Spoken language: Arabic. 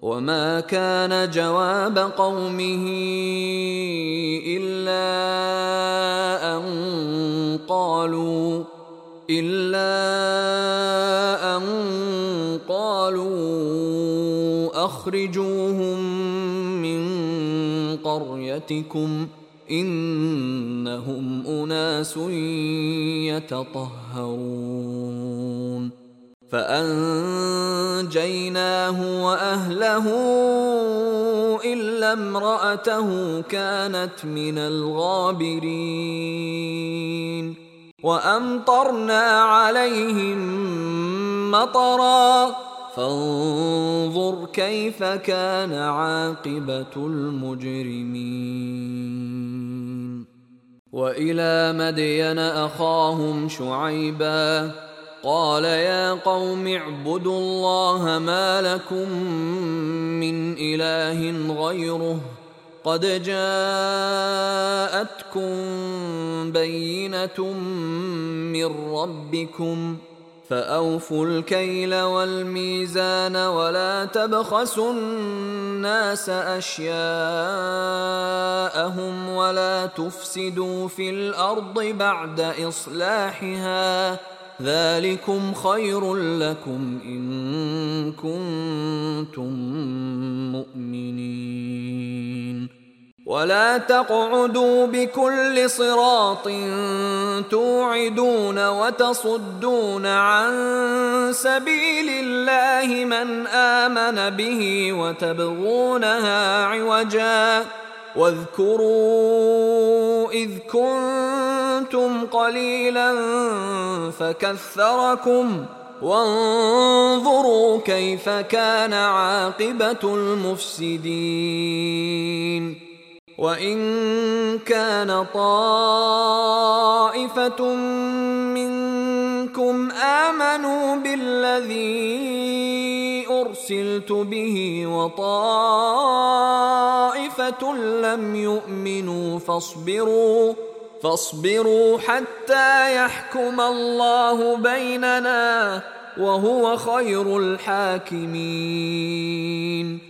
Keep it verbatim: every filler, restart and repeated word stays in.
وما كان جواب قومه إلا أن قالوا إلا أن قالوا أخرجوهم من قريتكم إنهم أناس يتطهرون فأنجيناه وأهله إلا امرأته كانت من الغابرين وأمطرنا عليهم مطرا فانظر كيف كان عاقبة المجرمين وإلى مدين أخاهم شعيبا قال يا قوم اعبدوا الله ما لكم من إله غيره قد جاءتكم بينة من ربكم فأوفوا الكيل والميزان ولا تبخسوا الناس أشياءهم ولا تفسدوا في الأرض بعد إصلاحها ذلكم خير لكم إن كنتم مؤمنين ولا تقعدوا بكل صراط توعدون وتصدون عن سبيل الله من آمن به وتبغونها عوجا واذكروا إذ كنتم قليلا فكثركم وانظروا كيف كان عاقبة المفسدين وإن كان طائفة منكم آمنوا بالذي أرسلت به وطائفة لم يؤمنوا فاصبروا فاصبروا حتى يحكم الله بيننا وهو خير الحاكمين